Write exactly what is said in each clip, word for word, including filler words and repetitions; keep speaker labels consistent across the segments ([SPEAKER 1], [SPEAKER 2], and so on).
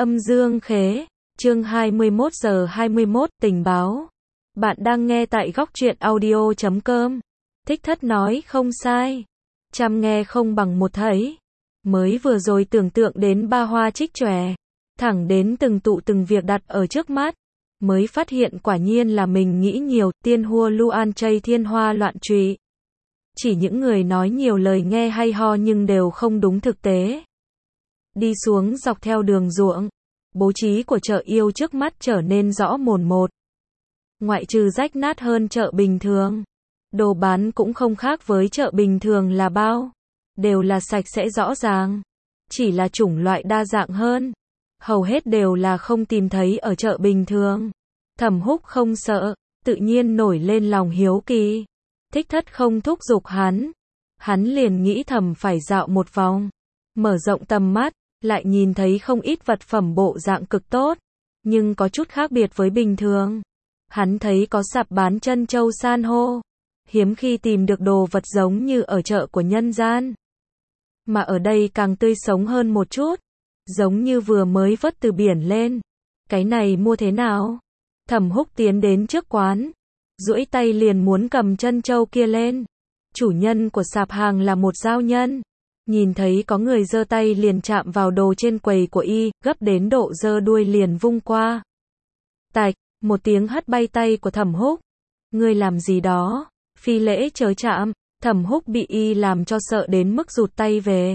[SPEAKER 1] Âm dương khế, chương hai mươi mốt giờ hai mươi mốt, tình báo. Bạn đang nghe tại góc truyện audio chấm com. Thích Thất nói không sai. Trăm nghe không bằng một thấy. Mới vừa rồi tưởng tượng đến ba hoa trích chòe, thẳng đến từng tụ từng việc đặt ở trước mắt, mới phát hiện quả nhiên là mình nghĩ nhiều, tiên hua luan chay thiên hoa loạn trụy. Chỉ những người nói nhiều lời nghe hay ho nhưng đều không đúng thực tế. Đi xuống dọc theo đường ruộng, bố trí của chợ yêu trước mắt trở nên rõ mồn một. Ngoại trừ rách nát hơn chợ bình thường, đồ bán cũng không khác với chợ bình thường là bao. Đều là sạch sẽ rõ ràng, chỉ là chủng loại đa dạng hơn. Hầu hết đều là không tìm thấy ở chợ bình thường. Thẩm Húc không sợ, tự nhiên nổi lên lòng hiếu kỳ. Thích Thất không thúc giục hắn, hắn liền nghĩ thầm phải dạo một vòng, mở rộng tầm mắt, lại nhìn thấy không ít vật phẩm bộ dạng cực tốt, nhưng có chút khác biệt với bình thường. Hắn thấy có sạp bán trân châu san hô, hiếm khi tìm được đồ vật giống như ở chợ của nhân gian, mà ở đây càng tươi sống hơn một chút, giống như vừa mới vớt từ biển lên. Cái này mua thế nào? Thẩm Húc tiến đến trước quán, duỗi tay liền muốn cầm trân châu kia lên. Chủ nhân của sạp hàng là một giao nhân, nhìn thấy có người giơ tay liền chạm vào đồ trên quầy của y, gấp đến độ giơ đuôi liền vung qua. Tạch, một tiếng hất bay tay của Thẩm Húc. Ngươi làm gì đó? Phi lễ chớ chạm. Thẩm Húc bị y làm cho sợ đến mức rụt tay về.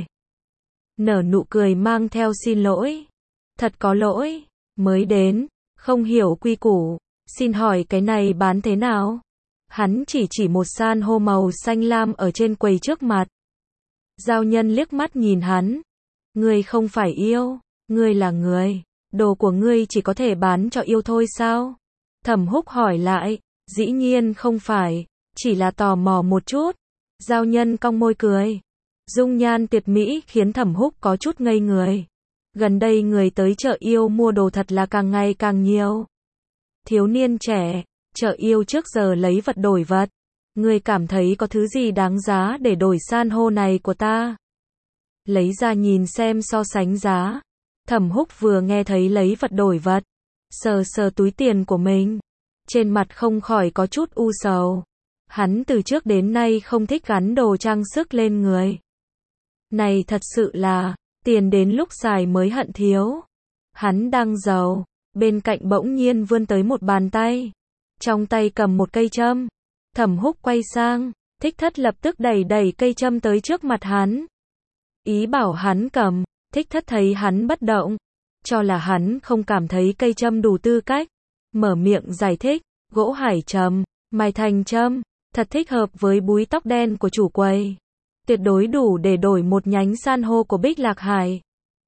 [SPEAKER 1] Nở nụ cười mang theo xin lỗi. Thật có lỗi, mới đến, không hiểu quy củ, xin hỏi cái này bán thế nào? Hắn chỉ chỉ một san hô màu xanh lam ở trên quầy trước mặt. Giao nhân liếc mắt nhìn hắn. Ngươi không phải yêu, ngươi là người, đồ của ngươi chỉ có thể bán cho yêu thôi sao? Thẩm Húc hỏi lại, dĩ nhiên không phải, chỉ là tò mò một chút. Giao nhân cong môi cười. Dung nhan tuyệt mỹ khiến Thẩm Húc có chút ngây người. Gần đây người tới chợ yêu mua đồ thật là càng ngày càng nhiều. Thiếu niên trẻ, chợ yêu trước giờ lấy vật đổi vật. Ngươi cảm thấy có thứ gì đáng giá để đổi san hô này của ta? Lấy ra nhìn xem so sánh giá. Thẩm Húc vừa nghe thấy lấy vật đổi vật, sờ sờ túi tiền của mình, trên mặt không khỏi có chút u sầu. Hắn từ trước đến nay không thích gắn đồ trang sức lên người. Này thật sự là, tiền đến lúc xài mới hận thiếu. Hắn đang giàu, bên cạnh bỗng nhiên vươn tới một bàn tay. Trong tay cầm một cây châm. Thẩm Húc quay sang, Thích Thất lập tức đẩy đẩy cây châm tới trước mặt hắn. Ý bảo hắn cầm, Thích Thất thấy hắn bất động, cho là hắn không cảm thấy cây châm đủ tư cách. Mở miệng giải thích, gỗ hải trầm, mài thành châm, thật thích hợp với búi tóc đen của chủ quầy. Tuyệt đối đủ để đổi một nhánh san hô của Bích Lạc Hải.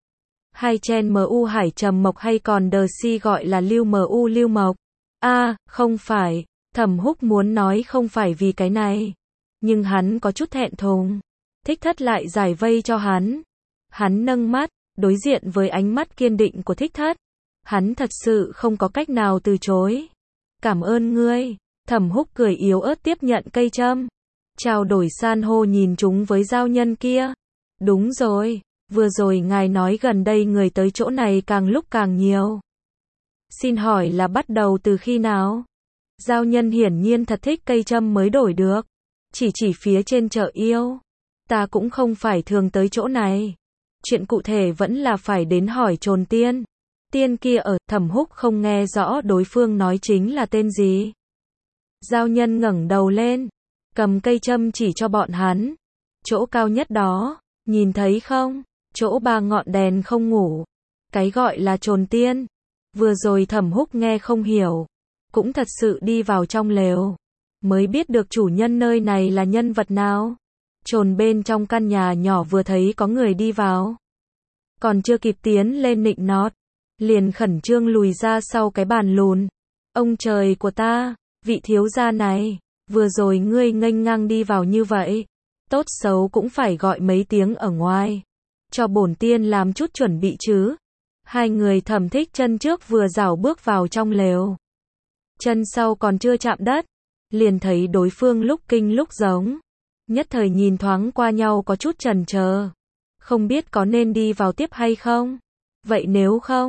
[SPEAKER 1] Hay chen mu hải trầm mộc hay còn đờ si gọi là lưu mu lưu mộc. A, à, không phải, Thẩm Húc muốn nói không phải vì cái này. Nhưng hắn có chút thẹn thùng. Thích Thất lại giải vây cho hắn. Hắn nâng mắt, đối diện với ánh mắt kiên định của Thích Thất. Hắn thật sự không có cách nào từ chối. Cảm ơn ngươi. Thẩm Húc cười yếu ớt tiếp nhận cây châm. Trao đổi san hô nhìn chúng với giao nhân kia. Đúng rồi, vừa rồi ngài nói gần đây người tới chỗ này càng lúc càng nhiều. Xin hỏi là bắt đầu từ khi nào? Giao nhân hiển nhiên thật thích cây châm mới đổi được. Chỉ chỉ phía trên chợ yêu. Ta cũng không phải thường tới chỗ này. Chuyện cụ thể vẫn là phải đến hỏi Trồn Tiên. Tiên kia ở, Thẩm Húc không nghe rõ đối phương nói chính là tên gì. Giao nhân ngẩng đầu lên, cầm cây châm chỉ cho bọn hắn. Chỗ cao nhất đó, nhìn thấy không? Chỗ ba ngọn đèn không ngủ. Cái gọi là Trồn Tiên. Vừa rồi Thẩm Húc nghe không hiểu, cũng thật sự đi vào trong lều, mới biết được chủ nhân nơi này là nhân vật nào. Trồn bên trong căn nhà nhỏ vừa thấy có người đi vào, còn chưa kịp tiến lên nịnh nót, liền khẩn trương lùi ra sau cái bàn lùn. Ông trời của ta, vị thiếu gia này, vừa rồi ngươi nghênh ngang đi vào như vậy, tốt xấu cũng phải gọi mấy tiếng ở ngoài, cho bổn tiên làm chút chuẩn bị chứ. Hai người Thẩm Thích chân trước vừa rảo bước vào trong lều, chân sau còn chưa chạm đất, liền thấy đối phương lúc kinh lúc giống, nhất thời nhìn thoáng qua nhau có chút chần chờ, không biết có nên đi vào tiếp hay không. Vậy nếu không,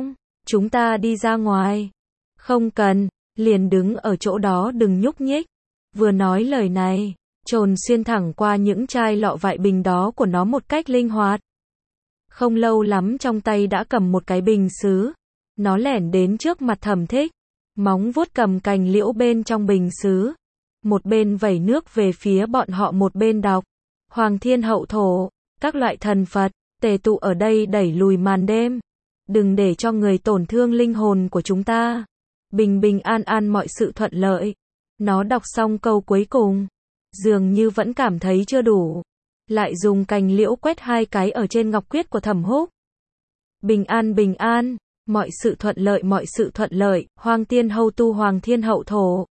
[SPEAKER 1] chúng ta đi ra ngoài. Không cần, liền đứng ở chỗ đó đừng nhúc nhích. Vừa nói lời này, Trồn xuyên thẳng qua những chai lọ vại bình đó của nó một cách linh hoạt. Không lâu lắm trong tay đã cầm một cái bình sứ. Nó lẻn đến trước mặt Thẩm Thích, móng vuốt cầm cành liễu bên trong bình sứ. Một bên vẩy nước về phía bọn họ một bên đọc. Hoàng thiên hậu thổ, các loại thần Phật, tề tụ ở đây đẩy lùi màn đêm. Đừng để cho người tổn thương linh hồn của chúng ta. Bình bình an an mọi sự thuận lợi. Nó đọc xong câu cuối cùng. Dường như vẫn cảm thấy chưa đủ. Lại dùng cành liễu quét hai cái ở trên ngọc quyết của Thẩm Húc. Bình an bình an, mọi sự thuận lợi mọi sự thuận lợi, Hoàng tiên hậu tu Hoàng thiên hậu thổ.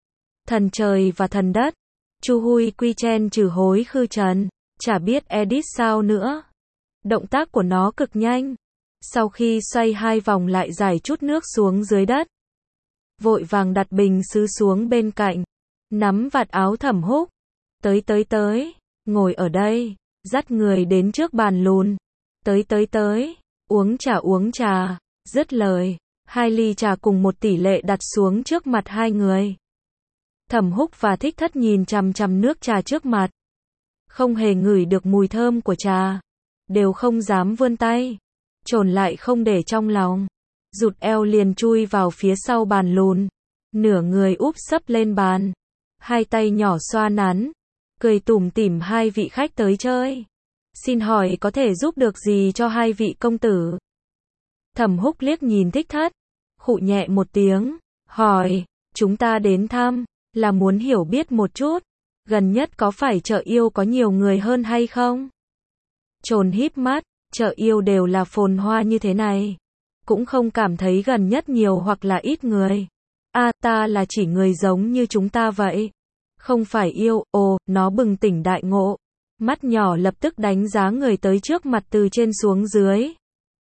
[SPEAKER 1] Thần trời và thần đất. Chu Hui quy chen trừ hối khư trần. Chả biết edit sao nữa. Động tác của nó cực nhanh. Sau khi xoay hai vòng lại giải chút nước xuống dưới đất. Vội vàng đặt bình sứ xuống bên cạnh. Nắm vạt áo Thẩm Húc. Tới tới tới, ngồi ở đây, dắt người đến trước bàn lùn. Tới tới tới, uống trà uống trà, dứt lời, hai ly trà cùng một tỷ lệ đặt xuống trước mặt hai người. Thẩm Húc và Thích Thất nhìn chằm chằm nước trà trước mặt. Không hề ngửi được mùi thơm của trà. Đều không dám vươn tay. Trồn lại không để trong lòng. Rụt eo liền chui vào phía sau bàn lùn. Nửa người úp sấp lên bàn. Hai tay nhỏ xoa nắn. Cười tủm tỉm hai vị khách tới chơi. Xin hỏi có thể giúp được gì cho hai vị công tử? Thẩm Húc liếc nhìn Thích Thất. Khụ nhẹ một tiếng. Hỏi, chúng ta đến thăm, là muốn hiểu biết một chút. Gần nhất có phải chợ yêu có nhiều người hơn hay không? Trồn híp mắt, chợ yêu đều là phồn hoa như thế này. Cũng không cảm thấy gần nhất nhiều hoặc là ít người. A ta là chỉ người giống như chúng ta vậy. Không phải yêu, ồ, nó bừng tỉnh đại ngộ. Mắt nhỏ lập tức đánh giá người tới trước mặt từ trên xuống dưới.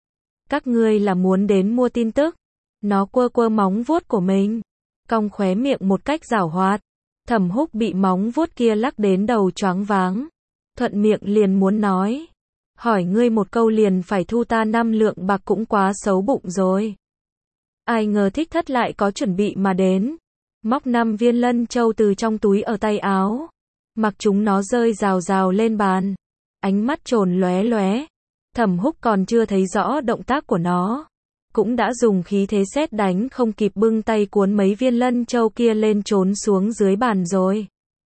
[SPEAKER 1] Các ngươi là muốn đến mua tin tức. Nó quơ quơ móng vuốt của mình. Cong khóe miệng một cách giảo hoạt. Thẩm Húc bị móng vuốt kia lắc đến đầu choáng váng. Thuận miệng liền muốn nói. Hỏi ngươi một câu liền phải thu ta năm lượng bạc cũng quá xấu bụng rồi. Ai ngờ Thích Thất lại có chuẩn bị mà đến. Móc năm viên lân châu từ trong túi ở tay áo. Mặc chúng nó rơi rào rào lên bàn. Ánh mắt Trồn lóe lóe. Thẩm Húc còn chưa thấy rõ động tác của nó. Cũng đã dùng khí thế sét đánh không kịp bưng tay cuốn mấy viên lân châu kia lên trốn xuống dưới bàn rồi.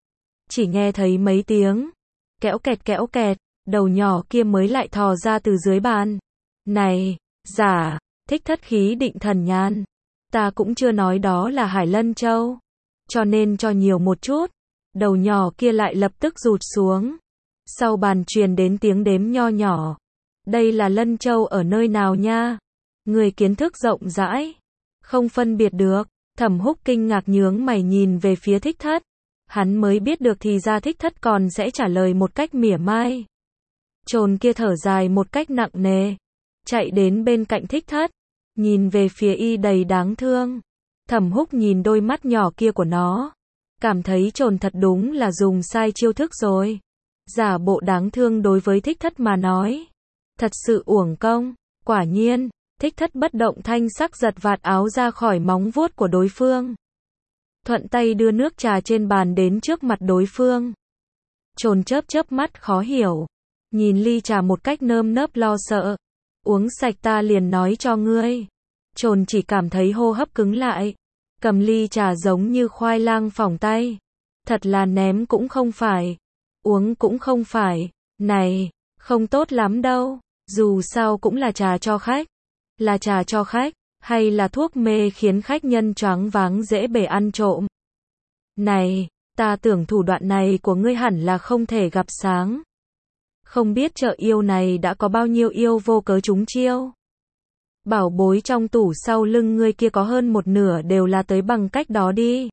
[SPEAKER 1] Chỉ nghe thấy mấy tiếng. Kẽo kẹt kẽo kẹt. Đầu nhỏ kia mới lại thò ra từ dưới bàn. Này, giả, Thích Thất khí định thần nhàn. Ta cũng chưa nói đó là hải lân châu. Cho nên cho nhiều một chút. Đầu nhỏ kia lại lập tức rụt xuống. Sau bàn truyền đến tiếng đếm nho nhỏ. Đây là lân châu ở nơi nào nha? Người kiến thức rộng rãi. Không phân biệt được. Thẩm Húc kinh ngạc nhướng mày nhìn về phía Thích Thất. Hắn mới biết được thì ra Thích Thất còn sẽ trả lời một cách mỉa mai. Trồn kia thở dài một cách nặng nề. Chạy đến bên cạnh Thích Thất. Nhìn về phía y đầy đáng thương. Thẩm Húc nhìn đôi mắt nhỏ kia của nó. Cảm thấy Trồn thật đúng là dùng sai chiêu thức rồi. Giả bộ đáng thương đối với Thích Thất mà nói. Thật sự uổng công. Quả nhiên, Thích Thất bất động thanh sắc giật vạt áo ra khỏi móng vuốt của đối phương. Thuận tay đưa nước trà trên bàn đến trước mặt đối phương. Trồn chớp chớp mắt khó hiểu. Nhìn ly trà một cách nơm nớp lo sợ. Uống sạch ta liền nói cho ngươi. Trồn chỉ cảm thấy hô hấp cứng lại. Cầm ly trà giống như khoai lang phỏng tay. Thật là ném cũng không phải. Uống cũng không phải. Này, không tốt lắm đâu. Dù sao cũng là trà cho khách. Là trà cho khách. Hay là thuốc mê khiến khách nhân choáng váng dễ bể ăn trộm. Này, ta tưởng thủ đoạn này của ngươi hẳn là không thể gặp sáng. Không biết chợ yêu này đã có bao nhiêu yêu vô cớ trúng chiêu. Bảo bối trong tủ sau lưng ngươi kia có hơn một nửa đều là tới bằng cách đó đi.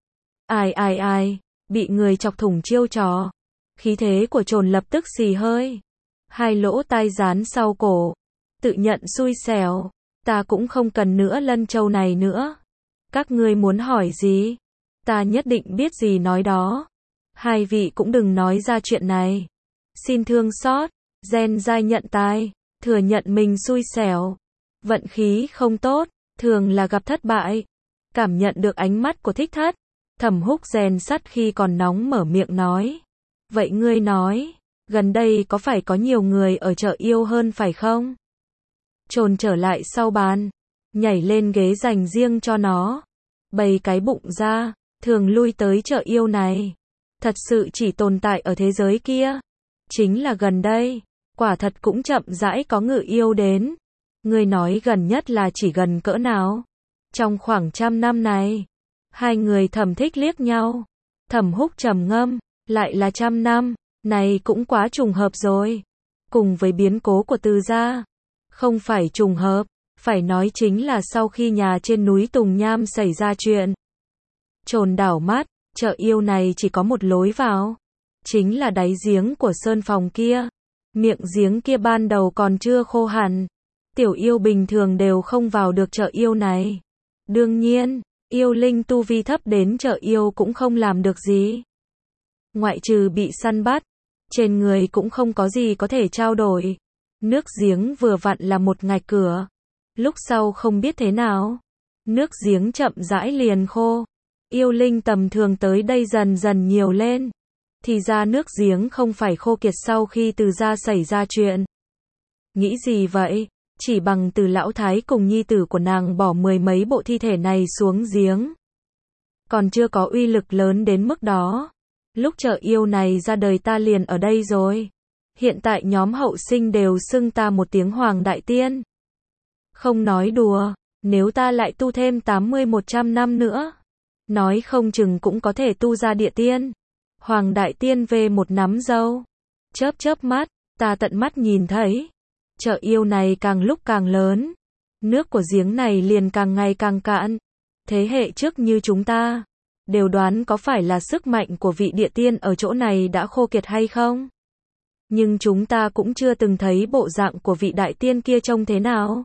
[SPEAKER 1] Ai ai ai, bị người chọc thủng chiêu trò. Khí thế của Trồn lập tức xì hơi. Hai lỗ tai dán sau cổ. Tự nhận xui xẻo. Ta cũng không cần nữa lân châu này nữa. Các ngươi muốn hỏi gì? Ta nhất định biết gì nói đó. Hai vị cũng đừng nói ra chuyện này. Xin thương xót. Gen dai nhận tai. Thừa nhận mình xui xẻo. Vận khí không tốt, thường là gặp thất bại. Cảm nhận được ánh mắt của Thích Thất, Thẩm Húc rèn sắt khi còn nóng mở miệng nói. Vậy ngươi nói, gần đây có phải có nhiều người ở chợ yêu hơn phải không? Trồn trở lại sau bàn, nhảy lên ghế dành riêng cho nó, bày cái bụng ra, thường lui tới chợ yêu này. Thật sự chỉ tồn tại ở thế giới kia. Chính là gần đây, quả thật cũng chậm rãi có ngự yêu đến. Ngươi nói gần nhất là chỉ gần cỡ nào? Trong khoảng trăm năm này, hai người Thẩm Thích liếc nhau. Thẩm Húc trầm ngâm, lại là trăm năm, này cũng quá trùng hợp rồi. Cùng với biến cố của Từ gia, không phải trùng hợp, phải nói chính là sau khi nhà trên núi Tùng Nham xảy ra chuyện. Trồn đảo mắt, chợ yêu này chỉ có một lối vào, chính là đáy giếng của sơn phòng kia. Miệng giếng kia ban đầu còn chưa khô hẳn, tiểu yêu bình thường đều không vào được chợ yêu này. Đương nhiên, yêu linh tu vi thấp đến chợ yêu cũng không làm được gì. Ngoại trừ bị săn bắt, trên người cũng không có gì có thể trao đổi. Nước giếng vừa vặn là một ngạch cửa. Lúc sau không biết thế nào, nước giếng chậm rãi liền khô. Yêu linh tầm thường tới đây dần dần nhiều lên. Thì ra nước giếng không phải khô kiệt sau khi Từ gia xảy ra chuyện. Nghĩ gì vậy? Chỉ bằng Từ lão thái cùng nhi tử của nàng bỏ mười mấy bộ thi thể này xuống giếng, còn chưa có uy lực lớn đến mức đó. Lúc chợ yêu này ra đời ta liền ở đây rồi. Hiện tại nhóm hậu sinh đều xưng ta một tiếng Hoàng Đại Tiên. Không nói đùa, nếu ta lại tu thêm tám mươi một trăm năm nữa, nói không chừng cũng có thể tu ra địa tiên. Hoàng Đại Tiên về một nắm dâu. Chớp chớp mắt, ta tận mắt nhìn thấy. Chợ yêu này càng lúc càng lớn. Nước của giếng này liền càng ngày càng cạn. Thế hệ trước như chúng ta, đều đoán có phải là sức mạnh của vị địa tiên ở chỗ này đã khô kiệt hay không? Nhưng chúng ta cũng chưa từng thấy bộ dạng của vị đại tiên kia trông thế nào.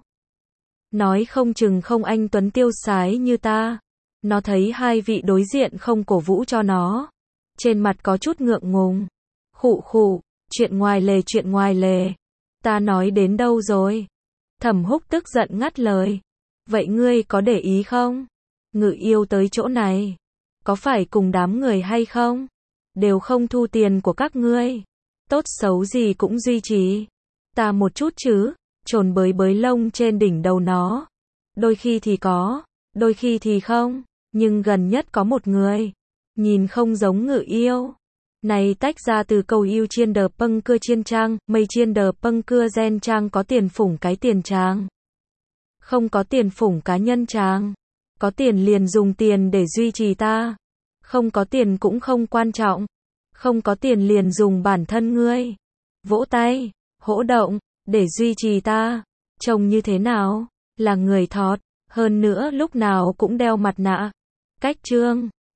[SPEAKER 1] Nói không chừng không anh tuấn tiêu sái như ta. Nó thấy hai vị đối diện không cổ vũ cho nó, trên mặt có chút ngượng ngùng. Khụ khụ, chuyện ngoài lề chuyện ngoài lề. Ta nói đến đâu rồi? Thẩm Húc tức giận ngắt lời. Vậy ngươi có để ý không? Ngự yêu tới chỗ này, có phải cùng đám người hay không? Đều không thu tiền của các ngươi. Tốt xấu gì cũng duy trì ta một chút chứ. Trồn bới bới lông trên đỉnh đầu nó. Đôi khi thì có, đôi khi thì không. Nhưng gần nhất có một người, nhìn không giống ngự yêu. Này tách ra từ câu yêu chiên đờ pâng cưa chiên trang, mây chiên đờ pâng cưa gen trang có tiền phủng cái tiền trang. Không có tiền phủng cá nhân trang. Có tiền liền dùng tiền để duy trì ta. Không có tiền cũng không quan trọng. Không có tiền liền dùng bản thân ngươi. Vỗ tay, hỗ động, để duy trì ta. Trông như thế nào? Là người thọt. Hơn nữa lúc nào cũng đeo mặt nạ. Cách trương.